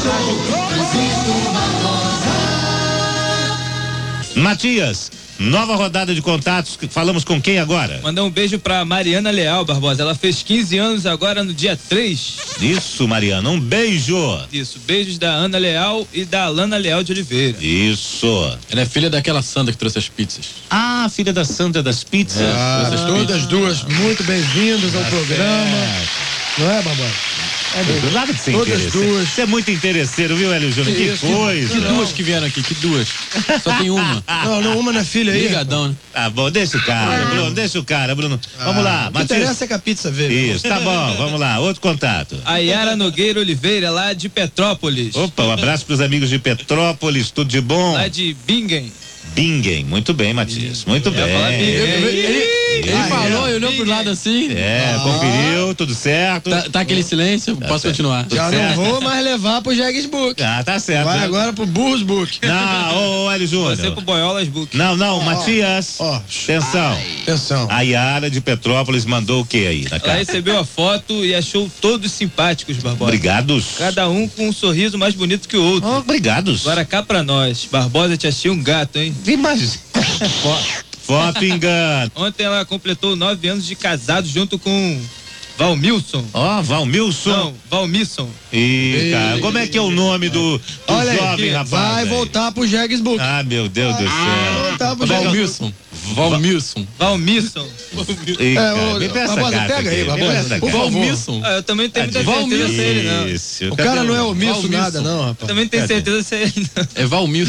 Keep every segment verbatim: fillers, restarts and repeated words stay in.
Matias, nova rodada de contatos, falamos com quem agora? Mandar um beijo pra Mariana Leal, Barbosa, ela fez quinze anos agora no dia três. Isso, Mariana, um beijo. Isso, beijos da Ana Leal e da Alana Leal de Oliveira. Isso. Ela é filha daquela Sandra que trouxe as pizzas. Ah, filha da Sandra das pizzas. Ah, todas as duas muito bem-vindas ao programa. Não é, Barbosa? É, nada de ser todas duas. Você é muito interesseiro, viu, Hélio Júnior? Que, que coisa. Que duas que vieram aqui, que duas. Só tem uma. Não, não, uma não é filha aí. Ligadão, né? Tá bom, deixa o cara, Bruno, deixa o cara, Bruno. Vamos lá, Matias. O que interessa é que a pizza veio. Isso, tá bom, vamos lá, outro contato. A Yara Nogueira Oliveira, lá de Petrópolis. Opa, um abraço pros amigos de Petrópolis, tudo de bom? Lá de Bingen. Bingen, muito bem, Matias, muito bem. Ele, ele ah, falou, é. eu olhou pro lado assim. É, ah. conferiu, tudo certo. Tá, tá aquele silêncio, tá posso certo. continuar. Já certo. não vou mais levar pro Jegues Book. Ah, tá certo. Vai né? agora pro Burros Book. Não, ô, ô Hélio Júnior. Você pro Boiolas Book. Não, não, Matias. Ó, Atenção. Atenção. A Yara de Petrópolis mandou o que aí na Ela cara? recebeu a foto e achou todos simpáticos, Barbosa. Obrigados. Cada um com um sorriso mais bonito que o outro. Oh, obrigados. Agora cá pra nós. Barbosa te achei um gato, hein? Imagina. Foto engano. Ontem ela completou nove anos de casado junto com Valmilson. Ó, oh, Valmilson. Não, Valmisson. Ih, cara, como é que é o nome do, do Olha aí, jovem rapaz? vai aí? voltar pro Jegues Book. Ah, meu Deus do céu. Vai voltar pro Jegues Book. Valmilson. Valmilson. Valmisson. Ih, cara, ô, me peça Barbosa, carta pega aqui, aí, me Barbosa. peça Por carta. favor. Valmilson. Ah, eu também tenho muita Valmilson. certeza se é ele, não. Isso. O cara não é omisso Valmilson. nada, não, rapaz. Eu também tenho Cadê? certeza se é ele, não. É Valmilson.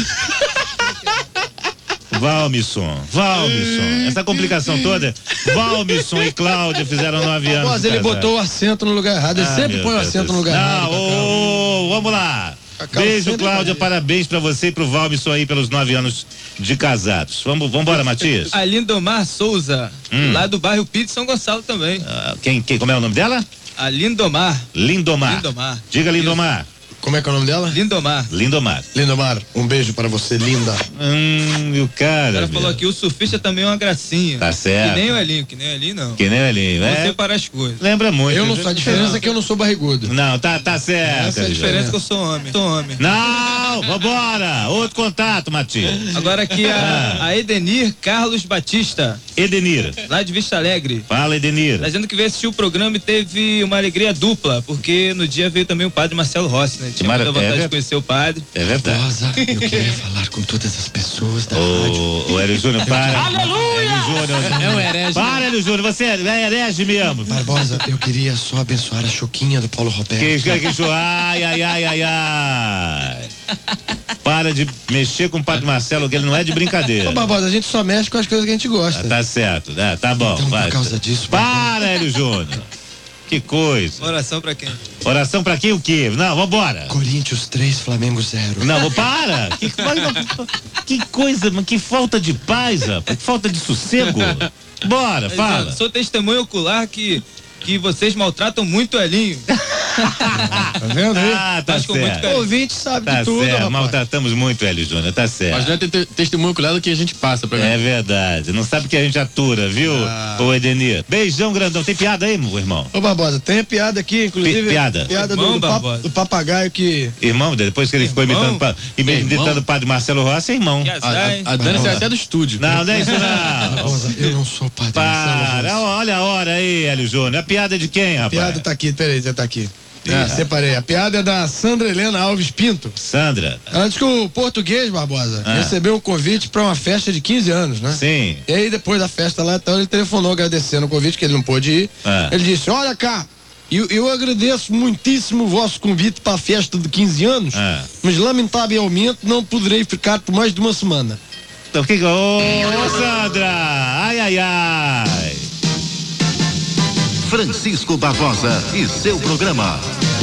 Valmisson, Valmisson. Essa complicação toda, Valmisson e Cláudia fizeram nove anos. Rapaz, ele casados. botou o acento no lugar errado. Ele Ah, sempre meu põe o Deus acento do no lugar céu. errado. Não, ô, vamos lá. Cacau Beijo, sempre Cláudia, vai. parabéns pra você e pro Valmisson aí pelos nove anos de casados. Vamos, vamos embora, Matias. A Lindomar Souza, Hum. lá do bairro Pito São Gonçalo também. Ah, quem, quem, como é o nome dela? A Lindomar. Lindomar. Lindomar. Diga, Lindomar. Como é que é o nome dela? Lindomar. Lindomar. Lindomar, um beijo para você, linda. Hum, e o cara. O cara meu. falou aqui, o surfista também é uma gracinha. Tá certo. Que nem o Elinho, que nem o Elinho não. Que nem ali, Vamos é. separar as coisas. Lembra muito. Eu não sou, a diferença é que eu não sou barrigudo. Não, tá, tá certo. Essa é a A diferença é que eu sou homem. Sou homem. Não, vambora. Outro contato, Matias. Agora aqui a, a Edenir Carlos Batista, Edenir. lá de Vista Alegre. Fala, Edenir. Tá dizendo que veio assistir o programa e teve uma alegria dupla, porque no dia veio também o padre Marcelo Rossi, né? Tinha Mara- muita vontade é, de conhecer o padre. É verdade. Rosa, eu queria falar com todas as pessoas da rádio. Ô, ô, Hélio Júnior, para. Aleluia! Hélio Júnior. É um herege. Para, Hélio Júnior, você é é herege mesmo. Barbosa, eu queria só abençoar a choquinha do Paulo Roberto. Que, que, que, ai, ai, ai, ai, ai. Para de mexer com o padre Marcelo, que ele não é de brincadeira. Ô, Barbosa, a gente só mexe com as coisas que a gente gosta. Ah, tá certo, né? Tá bom. Então, vai. por causa disso... Para, Hélio Júnior. Que coisa. Oração pra quem? Oração pra quem o quê? Não, vambora. Corinthians três, Flamengo zero. Não, para. Que, que coisa, mas que falta de paz, rapaz. Que falta de sossego. Bora, fala. Eu sou testemunho ocular que, que vocês maltratam muito o Elinho. Tá vendo aí? Ah, tá Acho que com muito certo. carinho. O ouvinte sabe Tá de tudo, certo, rapaz. maltratamos muito, Hélio Júnior, tá certo. Mas não é te- te- testemunho ocular que a gente passa pra É mim. verdade, não sabe que a gente atura, viu, Ah. ô Edenir? Beijão grandão, tem piada aí, meu irmão? Ô, Barbosa, tem a piada aqui, inclusive. Pi- piada. Piada do, Irmão, do, pap- Barbosa. do papagaio que... Irmão, depois que ele ficou Irmão? imitando, pa- imitando Irmão? o padre Marcelo Rossi, é irmão. Que A, azar, hein? a, a Dani saiu até do estúdio. Não, não é isso não. Barbosa, eu não sou padre. Para, Marcelo Rossi. olha a hora aí, Hélio Júnior. A piada é de quem, A rapaz? piada tá aqui, peraí, já tá aqui. Ah, separei. A piada é da Sandra Helena Alves Pinto. Sandra. Ela diz que o português, Barbosa, Ah. recebeu um convite pra uma festa de quinze anos, né? Sim. E aí, depois da festa lá, então, ele telefonou agradecendo o convite, que ele não pôde ir. Ah. Ele disse, olha cá, eu, eu agradeço muitíssimo o vosso convite para a festa de quinze anos, Ah. mas lamentavelmente não poderei ficar por mais de uma semana. Então, que... Ô, Sandra! Ai, ai, ai! Francisco Barbosa e seu programa.